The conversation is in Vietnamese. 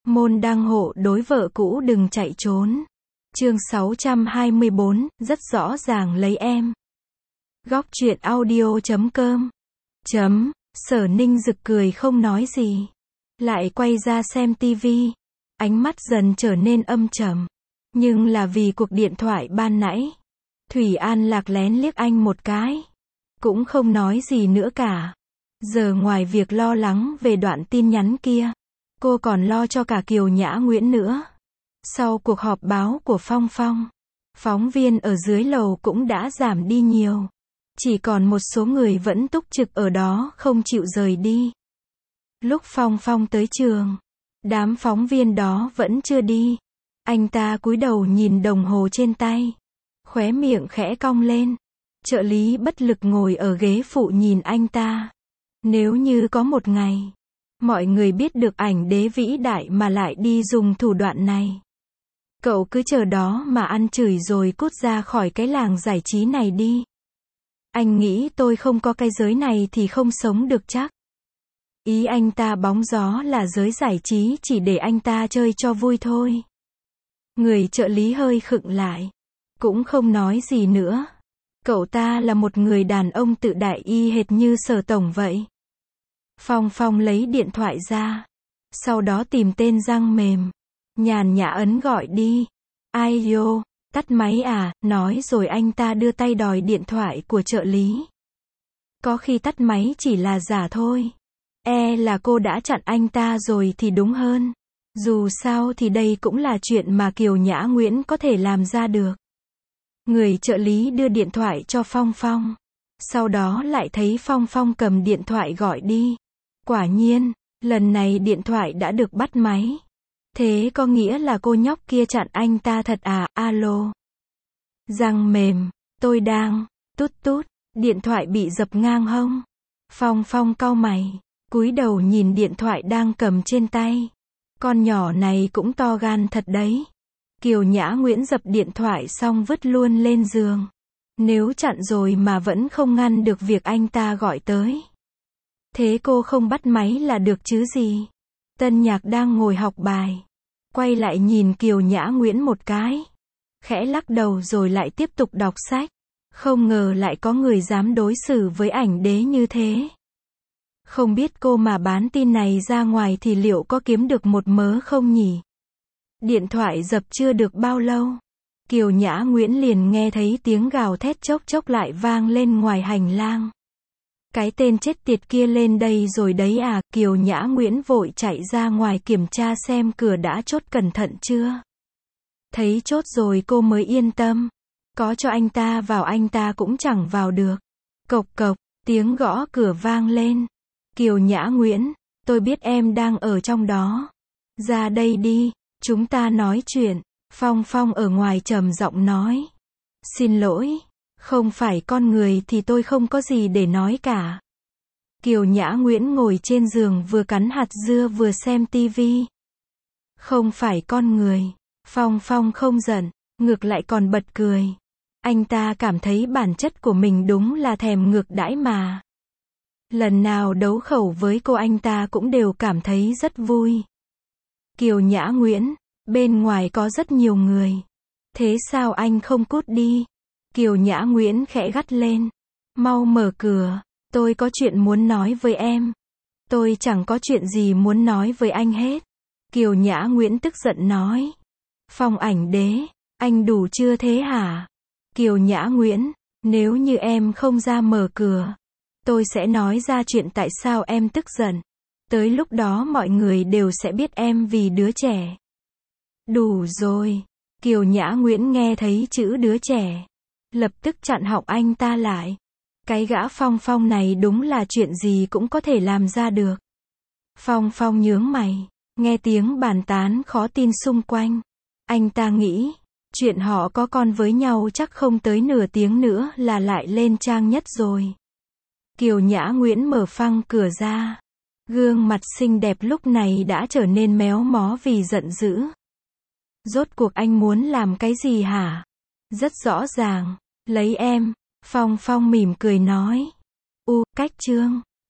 Môn đăng hộ đối vợ cũ đừng chạy trốn. Chương 624, rất rõ ràng lấy em. Góc truyện audio.com. Sở Ninh Dực cười không nói gì. Lại quay ra xem tivi. Ánh mắt dần trở nên âm trầm. Nhưng là vì cuộc điện thoại ban nãy. Thủy An Lạc lén liếc anh một cái. Cũng không nói gì nữa cả. Giờ ngoài việc lo lắng về đoạn tin nhắn kia, cô còn lo cho cả Kiều Nhã Nguyễn nữa. Sau cuộc họp báo của Phong Phong, phóng viên ở dưới lầu cũng đã giảm đi nhiều. Chỉ còn một số người vẫn túc trực ở đó không chịu rời đi. Lúc Phong Phong tới trường, đám phóng viên đó vẫn chưa đi. Anh ta cúi đầu nhìn đồng hồ trên tay, khóe miệng khẽ cong lên. Trợ lý bất lực ngồi ở ghế phụ nhìn anh ta. Nếu như có một ngày, mọi người biết được ảnh đế vĩ đại mà lại đi dùng thủ đoạn này, cậu cứ chờ đó mà ăn chửi rồi cút ra khỏi cái làng giải trí này đi. Anh nghĩ tôi không có cái giới này thì không sống được chắc. Ý anh ta bóng gió là giới giải trí chỉ để anh ta chơi cho vui thôi. Người trợ lý hơi khựng lại, cũng không nói gì nữa. Cậu ta là một người đàn ông tự đại y hệt như Sở tổng vậy. Phong Phong lấy điện thoại ra, sau đó tìm tên răng mềm, nhàn nhã ấn gọi đi. Ai yo, tắt máy à, nói rồi anh ta đưa tay đòi điện thoại của trợ lý. Có khi tắt máy chỉ là giả thôi. Là cô đã chặn anh ta rồi thì đúng hơn. Dù sao thì đây cũng là chuyện mà Kiều Nhã Nguyễn có thể làm ra được. Người trợ lý đưa điện thoại cho Phong Phong. Sau đó lại thấy Phong Phong cầm điện thoại gọi đi. Quả nhiên, lần này điện thoại đã được bắt máy. Thế có nghĩa là cô nhóc kia chặn anh ta thật à? Alo. Răng mềm, tôi đang, tút tút, điện thoại bị dập ngang hông. Phong Phong cau mày, cúi đầu nhìn điện thoại đang cầm trên tay. Con nhỏ này cũng to gan thật đấy. Kiều Nhã Nguyễn dập điện thoại xong vứt luôn lên giường. Nếu chặn rồi mà vẫn không ngăn được việc anh ta gọi tới, thế cô không bắt máy là được chứ gì. Tân Nhạc đang ngồi học bài, quay lại nhìn Kiều Nhã Nguyễn một cái, khẽ lắc đầu rồi lại tiếp tục đọc sách. Không ngờ lại có người dám đối xử với ảnh đế như thế. Không biết cô mà bán tin này ra ngoài thì liệu có kiếm được một mớ không nhỉ? Điện thoại dập chưa được bao lâu, Kiều Nhã Nguyễn liền nghe thấy tiếng gào thét chốc chốc lại vang lên ngoài hành lang. Cái tên chết tiệt kia lên đây rồi đấy à? Kiều Nhã Nguyễn vội chạy ra ngoài kiểm tra xem cửa đã chốt cẩn thận chưa. Thấy chốt rồi cô mới yên tâm. Có cho anh ta vào anh ta cũng chẳng vào được. Cộc cộc, tiếng gõ cửa vang lên. Kiều Nhã Nguyễn, tôi biết em đang ở trong đó. Ra đây đi, chúng ta nói chuyện. Phong Phong ở ngoài trầm giọng nói. Xin lỗi, không phải con người thì tôi không có gì để nói cả. Kiều Nhã Nguyễn ngồi trên giường vừa cắn hạt dưa vừa xem tivi. Không phải con người. Phong Phong không giận, ngược lại còn bật cười. Anh ta cảm thấy bản chất của mình đúng là thèm ngược đãi mà. Lần nào đấu khẩu với cô anh ta cũng đều cảm thấy rất vui. Kiều Nhã Nguyễn, bên ngoài có rất nhiều người. Thế sao anh không cút đi? Kiều Nhã Nguyễn khẽ gắt lên. Mau mở cửa, tôi có chuyện muốn nói với em. Tôi chẳng có chuyện gì muốn nói với anh hết. Kiều Nhã Nguyễn tức giận nói. Phong ảnh đế, anh đủ chưa thế hả? Kiều Nhã Nguyễn, nếu như em không ra mở cửa, tôi sẽ nói ra chuyện tại sao em tức giận. Tới lúc đó mọi người đều sẽ biết em vì đứa trẻ. Đủ rồi. Kiều Nhã Nguyễn nghe thấy chữ đứa trẻ, lập tức chặn họng anh ta lại. Cái gã Phong Phong này đúng là chuyện gì cũng có thể làm ra được. Phong Phong nhướng mày, nghe tiếng bàn tán khó tin xung quanh. Anh ta nghĩ, chuyện họ có con với nhau chắc không tới nửa tiếng nữa là lại lên trang nhất rồi. Kiều Nhã Nguyễn mở phăng cửa ra. Gương mặt xinh đẹp lúc này đã trở nên méo mó vì giận dữ. Rốt cuộc anh muốn làm cái gì hả? Rất rõ ràng, lấy em. Phong Phong mỉm cười nói. Cách chương